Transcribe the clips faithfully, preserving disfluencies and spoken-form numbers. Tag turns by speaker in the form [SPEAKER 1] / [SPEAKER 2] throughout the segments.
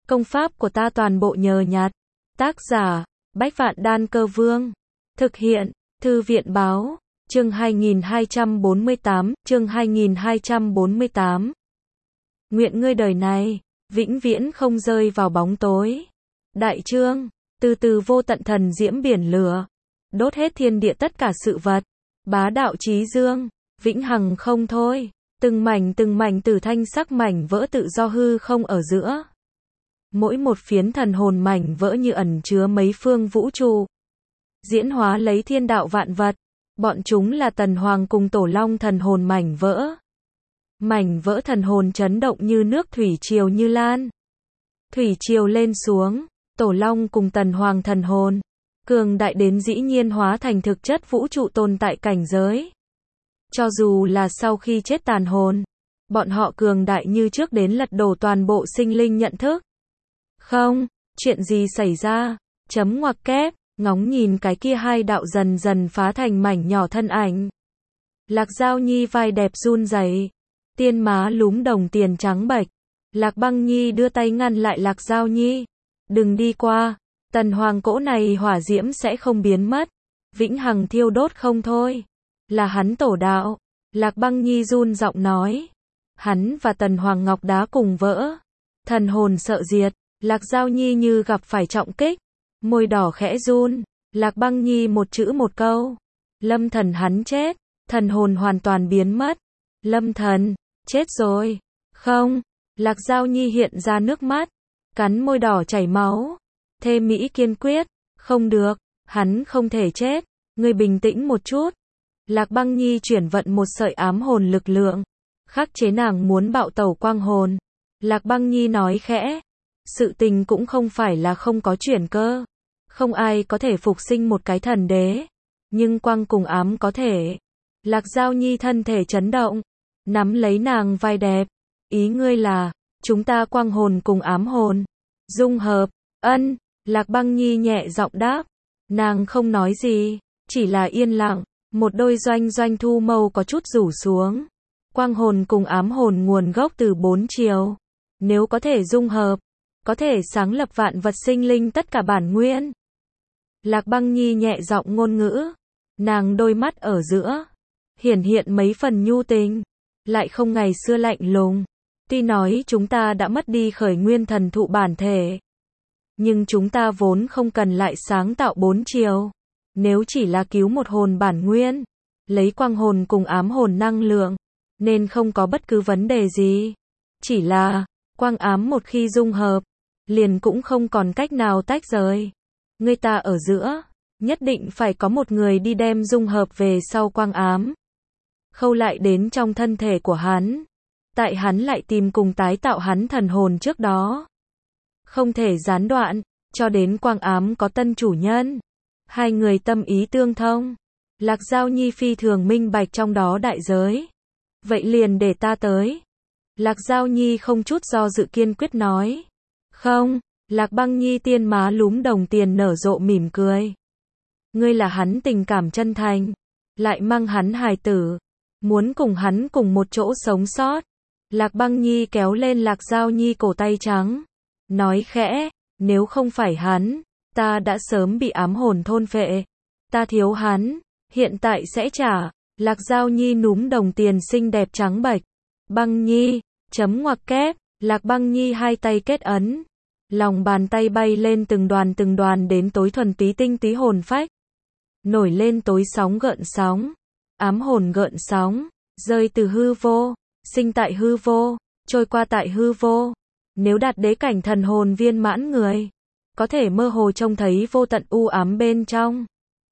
[SPEAKER 1] Công pháp của ta toàn bộ nhờ nhặt. Tác giả, Bách Vạn Đan Cơ Vương. Thực hiện, Thư viện Báo. Chương hai nghìn hai trăm bốn mươi tám, chương hai nghìn hai trăm bốn mươi tám. Nguyện ngươi đời này, vĩnh viễn không rơi vào bóng tối. Đại chương, từ từ vô tận thần diễm biển lửa, đốt hết thiên địa tất cả sự vật. Bá đạo chí dương, vĩnh hằng không thôi. Từng mảnh từng mảnh tử thanh sắc mảnh vỡ tự do hư không ở giữa. Mỗi một phiến thần hồn mảnh vỡ như ẩn chứa mấy phương vũ trụ. Diễn hóa lấy thiên đạo vạn vật. Bọn chúng là Tần Hoàng cùng Tổ Long thần hồn mảnh vỡ. Mảnh vỡ thần hồn chấn động như nước thủy triều như lan. Thủy triều lên xuống, Tổ Long cùng Tần Hoàng thần hồn. Cường đại đến dĩ nhiên hóa thành thực chất vũ trụ tồn tại cảnh giới. Cho dù là sau khi chết tàn hồn, bọn họ cường đại như trước đến lật đổ toàn bộ sinh linh nhận thức. Không, chuyện gì xảy ra? Chấm ngoặc kép, ngóng nhìn cái kia hai đạo dần dần phá thành mảnh nhỏ thân ảnh. Lạc Giao Nhi vai đẹp run rẩy, tiên má lúm đồng tiền trắng bệch. Lạc Băng Nhi đưa tay ngăn lại Lạc Giao Nhi. Đừng đi qua, Tần Hoàng cỗ này hỏa diễm sẽ không biến mất. Vĩnh hằng thiêu đốt không thôi. Là hắn tổ đạo. Lạc Băng Nhi run giọng nói. Hắn và Tần Hoàng ngọc đá cùng vỡ. Thần hồn sợ diệt. Lạc Giao Nhi như gặp phải trọng kích. Môi đỏ khẽ run. Lạc Băng Nhi một chữ một câu. Lâm thần hắn chết. Thần hồn hoàn toàn biến mất. Lâm thần, chết rồi. Không. Lạc Giao Nhi hiện ra nước mắt. Cắn môi đỏ chảy máu. Thê Mỹ kiên quyết. Không được. Hắn không thể chết. Ngươi bình tĩnh một chút. Lạc Băng Nhi chuyển vận một sợi ám hồn lực lượng. Khắc chế nàng muốn bạo tẩu quang hồn. Lạc Băng Nhi nói khẽ. Sự tình cũng không phải là không có chuyển cơ. Không ai có thể phục sinh một cái thần đế. Nhưng quang cùng ám có thể. Lạc Giao Nhi thân thể chấn động. Nắm lấy nàng vai đẹp. Ý ngươi là, chúng ta quang hồn cùng ám hồn. Dung hợp, ân. Lạc Băng Nhi nhẹ giọng đáp. Nàng không nói gì. Chỉ là yên lặng. Một đôi doanh doanh thu mâu có chút rủ xuống. Quang hồn cùng ám hồn nguồn gốc từ bốn chiều. Nếu có thể dung hợp, có thể sáng lập vạn vật sinh linh tất cả bản nguyên. Lạc Băng Nhi nhẹ giọng ngôn ngữ. Nàng đôi mắt ở giữa. Hiển hiện mấy phần nhu tình. Lại không ngày xưa lạnh lùng. Tuy nói chúng ta đã mất đi khởi nguyên thần thụ bản thể. Nhưng chúng ta vốn không cần lại sáng tạo bốn chiều. Nếu chỉ là cứu một hồn bản nguyên, lấy quang hồn cùng ám hồn năng lượng, nên không có bất cứ vấn đề gì. Chỉ là, quang ám một khi dung hợp, liền cũng không còn cách nào tách rời. Người ta ở giữa, nhất định phải có một người đi đem dung hợp về sau quang ám. Khâu lại đến trong thân thể của hắn. Tại hắn lại tìm cùng tái tạo hắn thần hồn trước đó. Không thể gián đoạn, cho đến quang ám có tân chủ nhân. Hai người tâm ý tương thông. Lạc Giao Nhi phi thường minh bạch trong đó đại giới. Vậy liền để ta tới. Lạc Giao Nhi không chút do dự kiên quyết nói. Không. Lạc Băng Nhi tiên má lúm đồng tiền nở rộ mỉm cười. Ngươi là hắn tình cảm chân thành. Lại mang hắn hài tử. Muốn cùng hắn cùng một chỗ sống sót. Lạc Băng Nhi kéo lên Lạc Giao Nhi cổ tay trắng. Nói khẽ. Nếu không phải hắn, ta đã sớm bị ám hồn thôn phệ. Ta thiếu hắn, hiện tại sẽ trả. Lạc Giao Nhi núm đồng tiền xinh đẹp trắng bệch. Băng Nhi, chấm ngoặc kép. Lạc Băng Nhi hai tay kết ấn. Lòng bàn tay bay lên từng đoàn từng đoàn đến tối thuần túy tinh túy hồn phách. Nổi lên tối sóng gợn sóng. Ám hồn gợn sóng. Rơi từ hư vô. Sinh tại hư vô. Trôi qua tại hư vô. Nếu đạt đế cảnh thần hồn viên mãn người, có thể mơ hồ trông thấy vô tận u ám bên trong.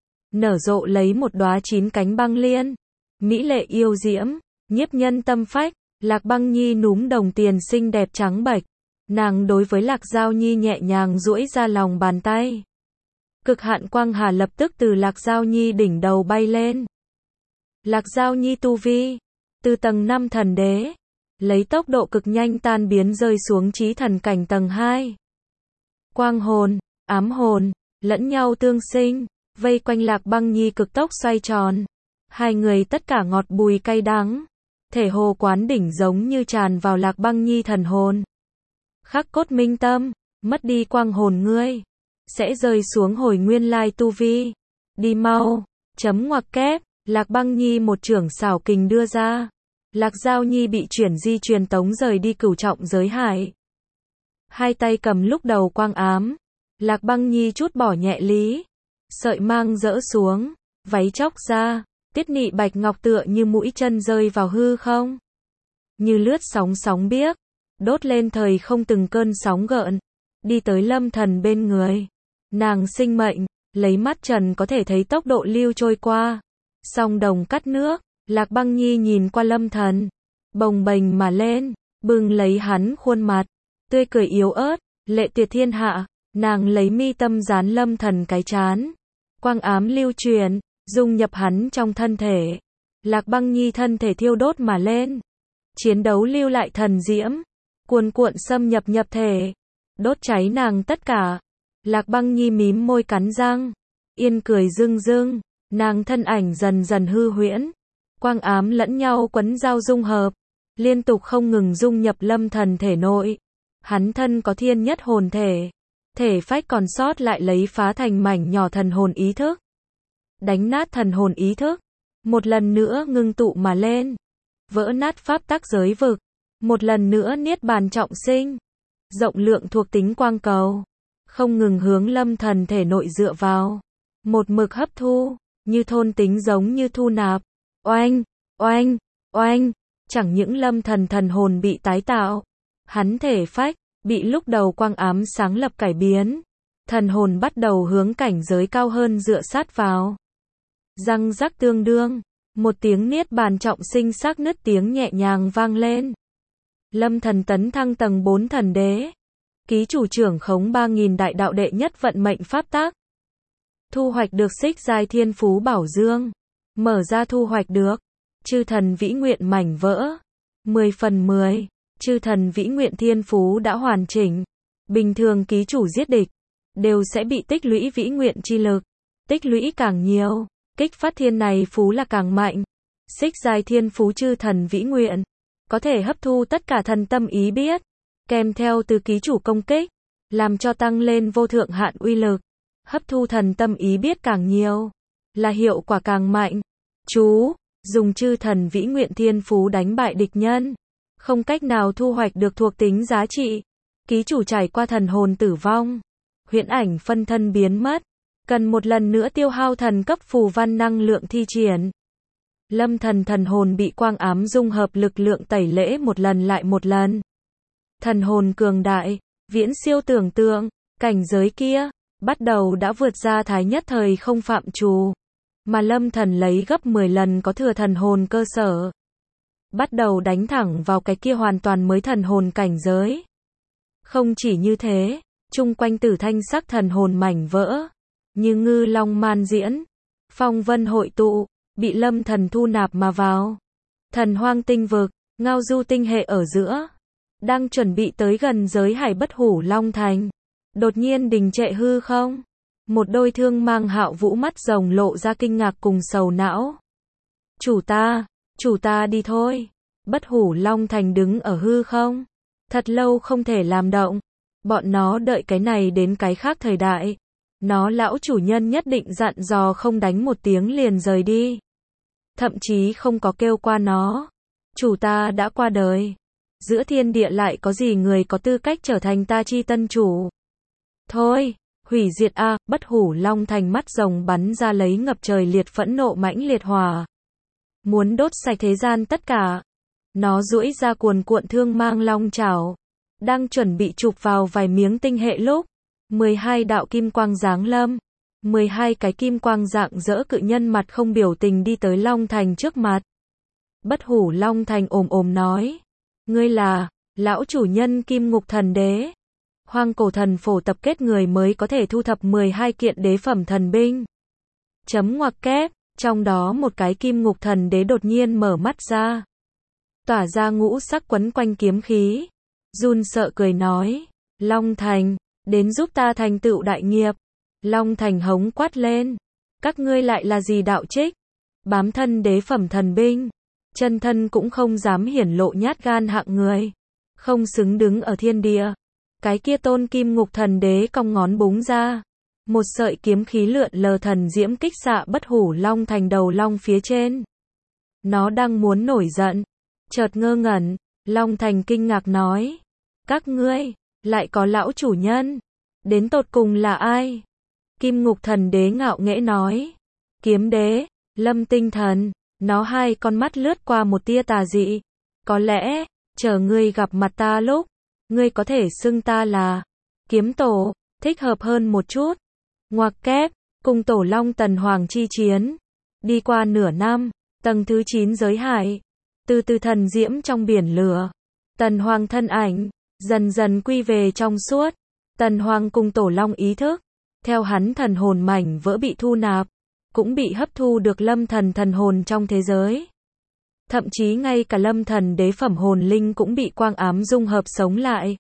[SPEAKER 1] Nở rộ lấy một đóa chín cánh băng liên. Mỹ lệ yêu diễm, nhiếp nhân tâm phách. Lạc Băng Nhi núm đồng tiền xinh đẹp trắng bệch. Nàng đối với Lạc Giao Nhi nhẹ nhàng duỗi ra lòng bàn tay. Cực hạn quang hà lập tức từ Lạc Giao Nhi đỉnh đầu bay lên. Lạc Giao Nhi tu vi. Từ tầng năm thần đế. Lấy tốc độ cực nhanh tan biến rơi xuống chí thần cảnh tầng hai. Quang hồn, ám hồn, lẫn nhau tương sinh, vây quanh Lạc Băng Nhi cực tốc xoay tròn. Hai người tất cả ngọt bùi cay đắng. Thể hồ quán đỉnh giống như tràn vào Lạc Băng Nhi thần hồn. Khắc cốt minh tâm, mất đi quang hồn ngươi, sẽ rơi xuống hồi nguyên lai tu vi. Đi mau, chấm ngoặc kép, Lạc Băng Nhi một chưởng xảo kình đưa ra. Lạc Giao Nhi bị chuyển di truyền tống rời đi cửu trọng giới hải. Hai tay cầm lúc đầu quang ám. Lạc Băng Nhi chút bỏ nhẹ lý. Sợi mang rỡ xuống, váy chóc ra, tiết nị bạch ngọc tựa như mũi chân rơi vào hư không. Như lướt sóng sóng biếc, đốt lên thời không từng cơn sóng gợn, đi tới Lâm Thần bên người. Nàng sinh mệnh, lấy mắt trần có thể thấy tốc độ lưu trôi qua. Song đồng cắt nước, Lạc Băng Nhi nhìn qua Lâm Thần, bồng bềnh mà lên, bừng lấy hắn khuôn mặt, tươi cười yếu ớt, lệ tuyệt thiên hạ, nàng lấy mi tâm dán Lâm Thần cái trán. Quang ám lưu truyền, dung nhập hắn trong thân thể. Lạc Băng Nhi thân thể thiêu đốt mà lên. Chiến đấu lưu lại thần diễm, cuồn cuộn xâm nhập nhập thể, đốt cháy nàng tất cả. Lạc Băng Nhi mím môi cắn răng, yên cười rưng rưng, nàng thân ảnh dần dần hư huyễn. Quang ám lẫn nhau quấn giao dung hợp, liên tục không ngừng dung nhập Lâm Thần thể nội. Hắn thân có thiên nhất hồn thể, thể phách còn sót lại lấy phá thành mảnh nhỏ thần hồn ý thức. Đánh nát thần hồn ý thức, một lần nữa ngưng tụ mà lên. Vỡ nát pháp tắc giới vực, một lần nữa niết bàn trọng sinh. Rộng lượng thuộc tính quang cầu, không ngừng hướng Lâm Thần thể nội dựa vào. Một mực hấp thu, như thôn tính giống như thu nạp. Oanh, oanh, oanh, chẳng những Lâm Thần thần hồn bị tái tạo, hắn thể phách, bị lúc đầu quang ám sáng lập cải biến. Thần hồn bắt đầu hướng cảnh giới cao hơn dựa sát vào. Răng rắc tương đương, một tiếng niết bàn trọng sinh xác nứt tiếng nhẹ nhàng vang lên. Lâm Thần tấn thăng tầng bốn thần đế. Ký chủ trưởng khống ba nghìn đại đạo đệ nhất vận mệnh pháp tác. Thu hoạch được xích giai thiên phú bảo dương. Mở ra thu hoạch được chư thần vĩ nguyện mảnh vỡ. mười phần mười. Chư thần vĩ nguyện thiên phú đã hoàn chỉnh. Bình thường ký chủ giết địch, đều sẽ bị tích lũy vĩ nguyện chi lực. Tích lũy càng nhiều, kích phát thiên này phú là càng mạnh. Xích giai thiên phú chư thần vĩ nguyện, có thể hấp thu tất cả thần tâm ý biết, kèm theo từ ký chủ công kích, làm cho tăng lên vô thượng hạn uy lực. Hấp thu thần tâm ý biết càng nhiều, là hiệu quả càng mạnh. Chú, dùng chư thần vĩ nguyện thiên phú đánh bại địch nhân, không cách nào thu hoạch được thuộc tính giá trị. Ký chủ trải qua thần hồn tử vong, huyễn ảnh phân thân biến mất, cần một lần nữa tiêu hao thần cấp phù văn năng lượng thi triển. Lâm Thần thần hồn bị quang ám dung hợp lực lượng tẩy lễ một lần lại một lần. Thần hồn cường đại, viễn siêu tưởng tượng, cảnh giới kia, bắt đầu đã vượt ra thái nhất thời không phạm trù. Mà Lâm Thần lấy gấp mười lần có thừa thần hồn cơ sở. Bắt đầu đánh thẳng vào cái kia hoàn toàn mới thần hồn cảnh giới. Không chỉ như thế, chung quanh tử thanh sắc thần hồn mảnh vỡ, như ngư long man diễn, phong vân hội tụ, bị Lâm Thần thu nạp mà vào. Thần hoang tinh vực, ngao du tinh hệ ở giữa, đang chuẩn bị tới gần giới hải bất hủ long thành. Đột nhiên đình trệ hư không. Một đôi thương mang hạo vũ mắt rồng lộ ra kinh ngạc cùng sầu não. Chủ ta, chủ ta đi thôi. Bất hủ long thành đứng ở hư không. Thật lâu không thể làm động. Bọn nó đợi cái này đến cái khác thời đại. Nó lão chủ nhân nhất định dặn dò không đánh một tiếng liền rời đi. Thậm chí không có kêu qua nó. Chủ ta đã qua đời. Giữa thiên địa lại có gì người có tư cách trở thành ta chi tân chủ. Thôi, hủy diệt a, bất hủ long thành mắt rồng bắn ra lấy ngập trời liệt phẫn nộ mãnh liệt hỏa. Muốn đốt sạch thế gian tất cả. Nó duỗi ra cuồn cuộn thương mang long chảo. Đang chuẩn bị chụp vào vài miếng tinh hệ lúc. mười hai đạo kim quang giáng lâm. mười hai cái kim quang dạng dỡ cự nhân mặt không biểu tình đi tới long thành trước mặt. Bất hủ long thành ồm ồm nói. Ngươi là, lão chủ nhân kim ngục thần đế. Hoang cổ thần phổ tập kết người mới có thể thu thập mười hai kiện đế phẩm thần binh. Chấm ngoặc kép, trong đó một cái kim ngục thần đế đột nhiên mở mắt ra. Tỏa ra ngũ sắc quấn quanh kiếm khí. Run sợ cười nói. Long Thành, đến giúp ta thành tựu đại nghiệp. Long Thành hống quát lên. Các ngươi lại là gì đạo trích? Bám thân đế phẩm thần binh. Chân thân cũng không dám hiển lộ nhát gan hạng người. Không xứng đứng ở thiên địa. Cái kia tôn kim ngục thần đế cong ngón búng ra. Một sợi kiếm khí lượn lờ thần diễm kích xạ bất hủ long thành đầu long phía trên. Nó đang muốn nổi giận. Chợt ngơ ngẩn, Long Thành kinh ngạc nói. Các ngươi, lại có lão chủ nhân. Đến tột cùng là ai? Kim ngục thần đế ngạo nghễ nói. Kiếm đế, Lâm Tinh Thần. Nó hai con mắt lướt qua một tia tà dị. Có lẽ, chờ ngươi gặp mặt ta lúc, ngươi có thể xưng ta là kiếm tổ, thích hợp hơn một chút. Ngoặc kép, cùng tổ long tần hoàng chi chiến. Đi qua nửa năm, tầng thứ chín giới hải. Từ từ thần diễm trong biển lửa. Tần hoàng thân ảnh, dần dần quy về trong suốt. Tần hoàng cùng tổ long ý thức. Theo hắn thần hồn mảnh vỡ bị thu nạp. Cũng bị hấp thu được lâm thần thần hồn trong thế giới. Thậm chí ngay cả lâm thần đế phẩm hồn linh cũng bị quang ám dung hợp sống lại.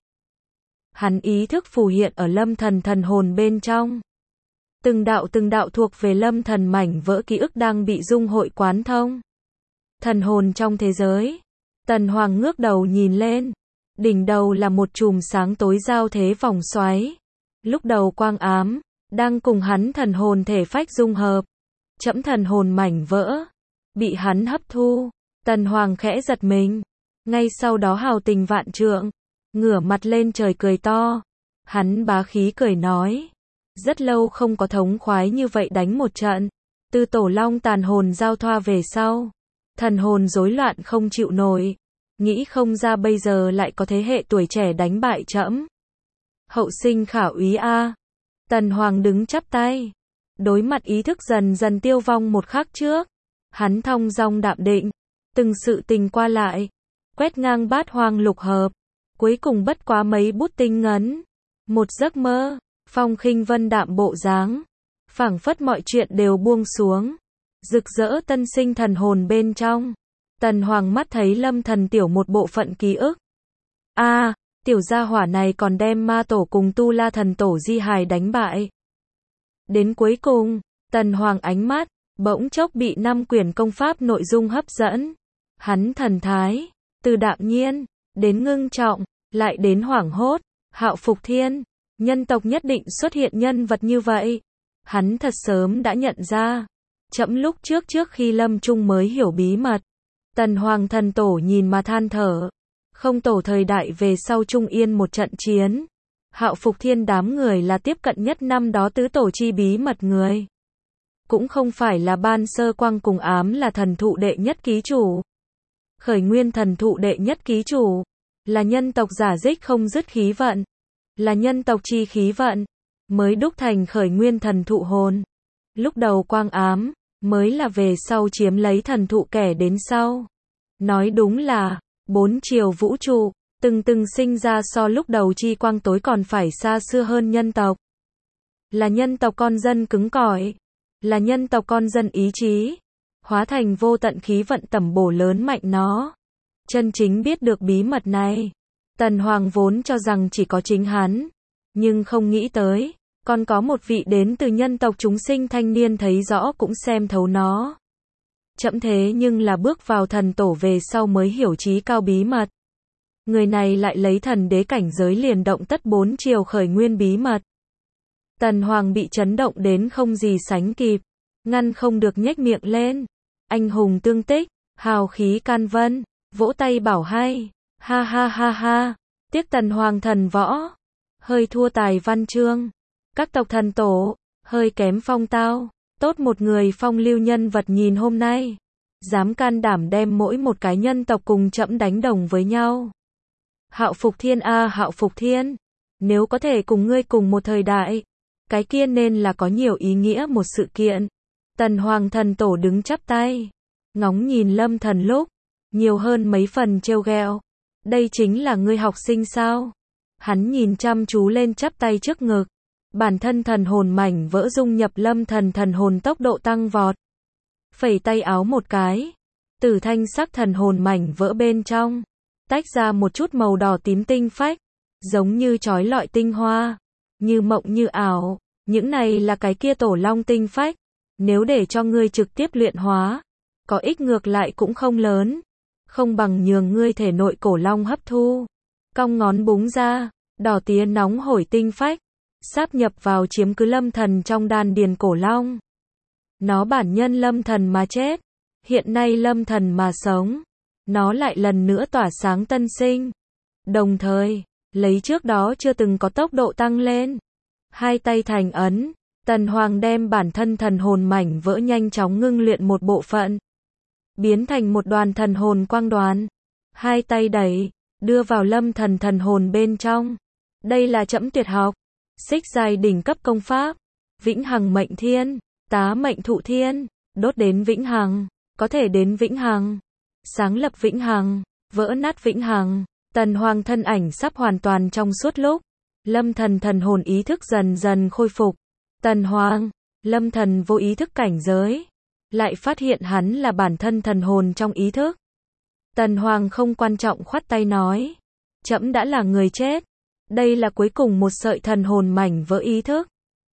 [SPEAKER 1] Hắn ý thức phù hiện ở lâm thần thần hồn bên trong. Từng đạo từng đạo thuộc về lâm thần mảnh vỡ ký ức đang bị dung hội quán thông. Thần hồn trong thế giới. Tần Hoàng ngước đầu nhìn lên. Đỉnh đầu là một chùm sáng tối giao thế vòng xoáy. Lúc đầu quang ám, đang cùng hắn thần hồn thể phách dung hợp. Chẫm thần hồn mảnh vỡ. Bị hắn hấp thu. Tần Hoàng khẽ giật mình. Ngay sau đó hào tình vạn trượng. Ngửa mặt lên trời cười to. Hắn bá khí cười nói. Rất lâu không có thống khoái như vậy đánh một trận. Từ tổ long tàn hồn giao thoa về sau. Thần hồn rối loạn không chịu nổi. Nghĩ không ra bây giờ lại có thế hệ tuổi trẻ đánh bại trẫm. Hậu sinh khả úy a. Tần Hoàng đứng chắp tay. Đối mặt ý thức dần dần tiêu vong một khắc trước. Hắn thong dong đạm định. Từng sự tình qua lại. Quét ngang bát hoang lục hợp. Cuối cùng bất quá mấy bút tinh ngấn. Một giấc mơ. Phong khinh vân đạm bộ dáng. Phảng phất mọi chuyện đều buông xuống. Rực rỡ tân sinh thần hồn bên trong. Tần Hoàng mắt thấy lâm thần tiểu một bộ phận ký ức. a à, tiểu gia hỏa này còn đem ma tổ cùng tu la thần tổ di hài đánh bại. Đến cuối cùng, Tần Hoàng ánh mắt, bỗng chốc bị năm quyển công pháp nội dung hấp dẫn. Hắn thần thái, từ đạm nhiên, đến ngưng trọng, lại đến hoảng hốt, Hạo Phục Thiên. Nhân tộc nhất định xuất hiện nhân vật như vậy. Hắn thật sớm đã nhận ra. Chậm lúc trước trước khi lâm chung mới hiểu bí mật. Tần Hoàng thần tổ nhìn mà than thở. Không tổ thời đại về sau Trung Yên một trận chiến. Hạo Phục Thiên đám người là tiếp cận nhất năm đó tứ tổ chi bí mật người. Cũng không phải là ban sơ quang cùng ám là thần thụ đệ nhất ký chủ. Khởi nguyên thần thụ đệ nhất ký chủ. Là nhân tộc giả dích không dứt khí vận. Là nhân tộc chi khí vận. Mới đúc thành khởi nguyên thần thụ hồn. Lúc đầu quang ám. Mới là về sau chiếm lấy thần thụ kẻ đến sau. Nói đúng là. Bốn chiều vũ trụ. Từng từng sinh ra so lúc đầu chi quang tối còn phải xa xưa hơn nhân tộc. Là nhân tộc con dân cứng cỏi. Là nhân tộc con dân ý chí. Hóa thành vô tận khí vận tẩm bổ lớn mạnh nó. Chân chính biết được bí mật này. Tần Hoàng vốn cho rằng chỉ có chính hắn. Nhưng không nghĩ tới. Còn có một vị đến từ nhân tộc chúng sinh thanh niên thấy rõ cũng xem thấu nó. Chậm thế nhưng là bước vào thần tổ về sau mới hiểu trí cao bí mật. Người này lại lấy thần đế cảnh giới liền động tất bốn chiều khởi nguyên bí mật. Tần Hoàng bị chấn động đến không gì sánh kịp. Ngăn không được nhếch miệng lên. Anh hùng tương tích, hào khí can vân, vỗ tay bảo hay. Ha ha ha ha. Tiếc Tần Hoàng thần võ. Hơi thua tài văn chương. Các tộc thần tổ. Hơi kém phong tao. Tốt một người phong lưu nhân vật nhìn hôm nay. Dám can đảm đem mỗi một cái nhân tộc cùng trẫm đánh đồng với nhau. Hạo Phục Thiên a à, Hạo Phục Thiên. Nếu có thể cùng ngươi cùng một thời đại. Cái kia nên là có nhiều ý nghĩa một sự kiện. Tần Hoàng thần tổ đứng chắp tay. Ngóng nhìn lâm thần lúc. Nhiều hơn mấy phần trêu ghẹo. Đây chính là ngươi học sinh sao? Hắn nhìn chăm chú lên chắp tay trước ngực. Bản thân thần hồn mảnh vỡ dung nhập lâm thần thần hồn tốc độ tăng vọt. Phẩy tay áo một cái. Tử thanh sắc thần hồn mảnh vỡ bên trong. Tách ra một chút màu đỏ tím tinh phách. Giống như chói lọi tinh hoa. Như mộng như ảo. Những này là cái kia tổ long tinh phách. Nếu để cho ngươi trực tiếp luyện hóa. Có ích ngược lại cũng không lớn. Không bằng nhường ngươi thể nội cổ long hấp thu. Cong ngón búng ra. đỏ tía nóng hổi tinh phách, sáp nhập vào chiếm cứ lâm thần trong đan điền cổ long. Nó bản nhân lâm thần mà chết, hiện nay lâm thần mà sống, nó lại lần nữa tỏa sáng tân sinh. Đồng thời, lấy trước đó chưa từng có tốc độ tăng lên. Hai tay thành ấn, Tần Hoàng đem bản thân thần hồn mảnh vỡ nhanh chóng ngưng luyện một bộ phận, biến thành một đoàn thần hồn quang đoàn. Hai tay đẩy, đưa vào lâm thần thần hồn bên trong. Đây là trẫm tuyệt học, xích giai đỉnh cấp công pháp, vĩnh hằng mệnh thiên, tá mệnh thụ thiên, đốt đến vĩnh hằng, có thể đến vĩnh hằng, sáng lập vĩnh hằng, vỡ nát vĩnh hằng. Tần Hoàng thân ảnh sắp hoàn toàn trong suốt lúc, lâm thần thần hồn ý thức dần dần khôi phục. Tần Hoàng, lâm thần vô ý thức cảnh giới, lại phát hiện hắn là bản thân thần hồn trong ý thức. Tần Hoàng không quan trọng khoát tay nói, trẫm đã là người chết, đây là cuối cùng một sợi thần hồn mảnh vỡ ý thức.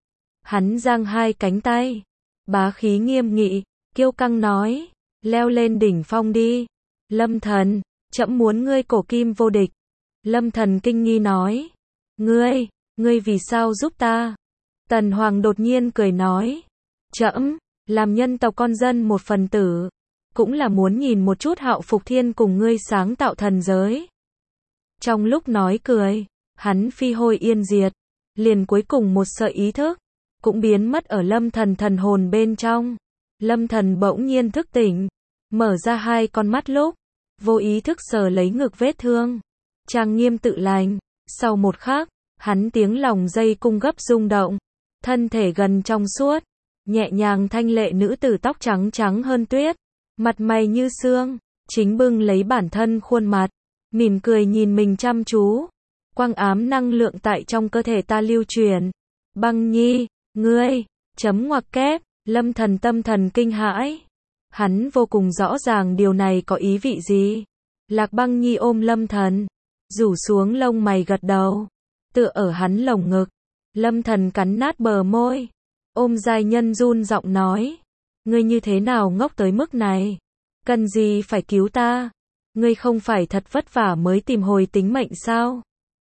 [SPEAKER 1] Hắn giang hai cánh tay, bá khí nghiêm nghị, kiêu căng nói, leo lên đỉnh phong đi. Lâm thần, trẫm muốn ngươi cổ kim vô địch. Lâm thần kinh nghi nói, ngươi, ngươi vì sao giúp ta? Tần Hoàng đột nhiên cười nói, trẫm, làm nhân tộc con dân một phần tử, cũng là muốn nhìn một chút Hạo Phục Thiên cùng ngươi sáng tạo thần giới. Trong lúc nói cười, hắn phi hôi yên diệt, liền cuối cùng một sợi ý thức, cũng biến mất ở lâm thần thần hồn bên trong. Lâm thần bỗng nhiên thức tỉnh, mở ra hai con mắt lúc, vô ý thức sờ lấy ngực vết thương, trang nghiêm tự lành. Sau một khắc, hắn tiếng lòng dây cung gấp rung động, thân thể gần trong suốt, nhẹ nhàng thanh lệ nữ tử tóc trắng trắng hơn tuyết, mặt mày như sương, chính bưng lấy bản thân khuôn mặt, mỉm cười nhìn mình chăm chú. Quang ám năng lượng tại trong cơ thể ta lưu truyền. Băng Nhi, ngươi, chấm ngoặc kép, lâm thần tâm thần kinh hãi. Hắn vô cùng rõ ràng điều này có ý vị gì. Lạc Băng Nhi ôm lâm thần, rủ xuống lông mày gật đầu, tựa ở hắn lồng ngực. Lâm thần cắn nát bờ môi, ôm giai nhân run giọng nói, ngươi như thế nào ngốc tới mức này? Cần gì phải cứu ta? Ngươi không phải thật vất vả mới tìm hồi tính mệnh sao?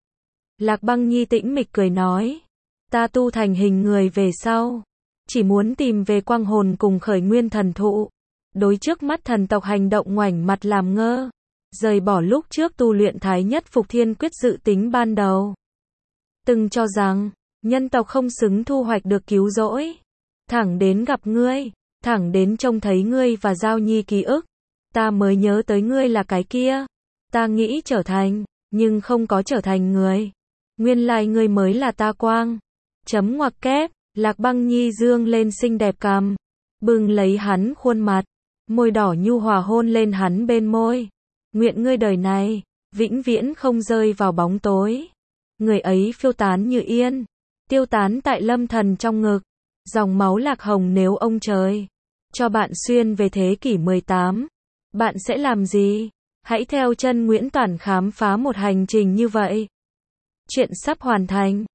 [SPEAKER 1] Lạc Băng Nhi tĩnh mịch cười nói, ta tu thành hình người về sau, chỉ muốn tìm về quang hồn cùng khởi nguyên thần thụ, đối trước mắt thần tộc hành động ngoảnh mặt làm ngơ, rời bỏ lúc trước tu luyện Thái Nhất Phục Thiên Quyết dự tính ban đầu. Từng cho rằng, nhân tộc không xứng thu hoạch được cứu rỗi. Thẳng đến gặp ngươi, thẳng đến trông thấy ngươi và Giao Nhi ký ức, ta mới nhớ tới ngươi là cái kia. Ta nghĩ trở thành, nhưng không có trở thành người. Nguyên lai ngươi mới là ta quang. Chấm ngoặc kép, Lạc Băng Nhi dương lên xinh đẹp cằm, bừng lấy hắn khuôn mặt, môi đỏ nhu hòa hôn lên hắn bên môi. Nguyện ngươi đời này, vĩnh viễn không rơi vào bóng tối. Người ấy phiêu tán như yên, tiêu tán tại lâm thần trong ngực. Dòng máu lạc hồng nếu ông trời cho bạn xuyên về thế kỷ mười tám, bạn sẽ làm gì? Hãy theo chân Nguyễn Toản khám phá một hành trình như vậy. Chuyện sắp hoàn thành.